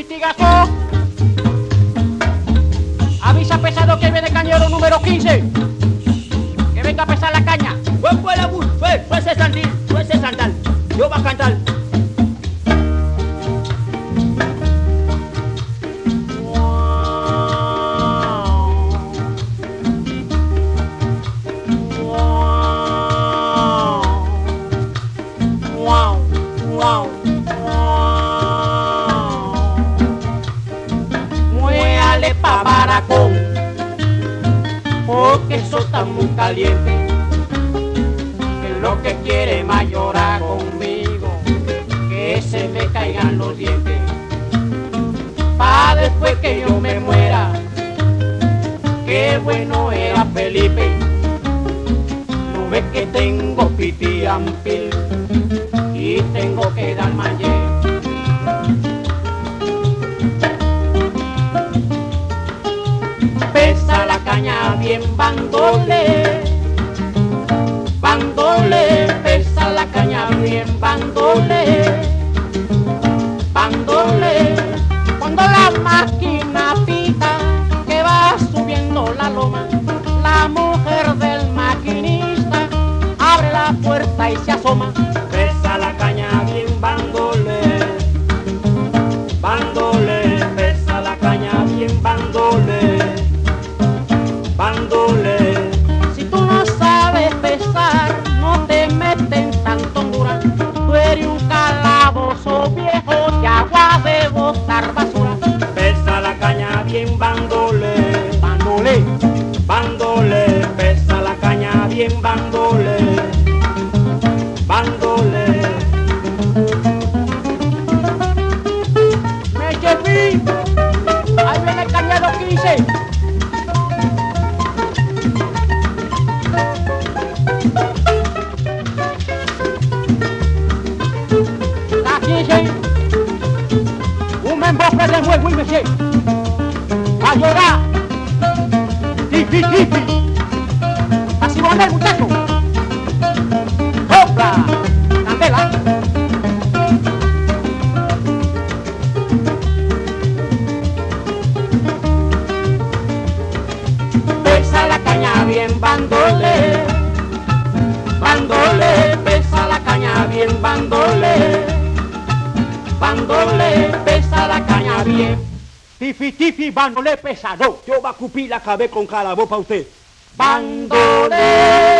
Pitigazo. Avisa pesado que viene cañero número 15. Que venga a pesar la caña. Fue la bus, fue ese sandal. Yo va a cantar. Muéale pa' Baracón, porque eso está muy caliente. Que lo que quiere mayorar conmigo, que se me caigan los dientes. Pa' después que yo me muera, qué bueno era Felipe. No ves que tengo pitiampil y tengo que dar mañé. Pesa la caña bien bandole, bandole, pesa la caña bien bandole, bandole. Cuando la máquina pita que va subiendo la loma, la mujer del maquinista abre la puerta y se asoma. Pesa la caña bien bandole, bandole, pesa la caña bien bandole, bandole. Si tú no sabes pesar, no te meten tanto dura. Tú eres un calabozo viejo de agua de botar basura. Pesa la caña bien bandole, Bandole, bandole, pesa la caña bien bandole, bandole. me lleví. Ahí viene el cañero 15. La 15. Un membofre de nuevo y me sé. A llorar. Tipi, tipi. Así va a andar, muchacho. ¡Hopla! Candela. Pesa la caña bien bandole, bandole, pesa la caña bien bandole, bandole, pesa la caña bien. Tifi, tifi, bandole pesado. Yo va a cupir la cabeza con calabó pa' usted. Bandole.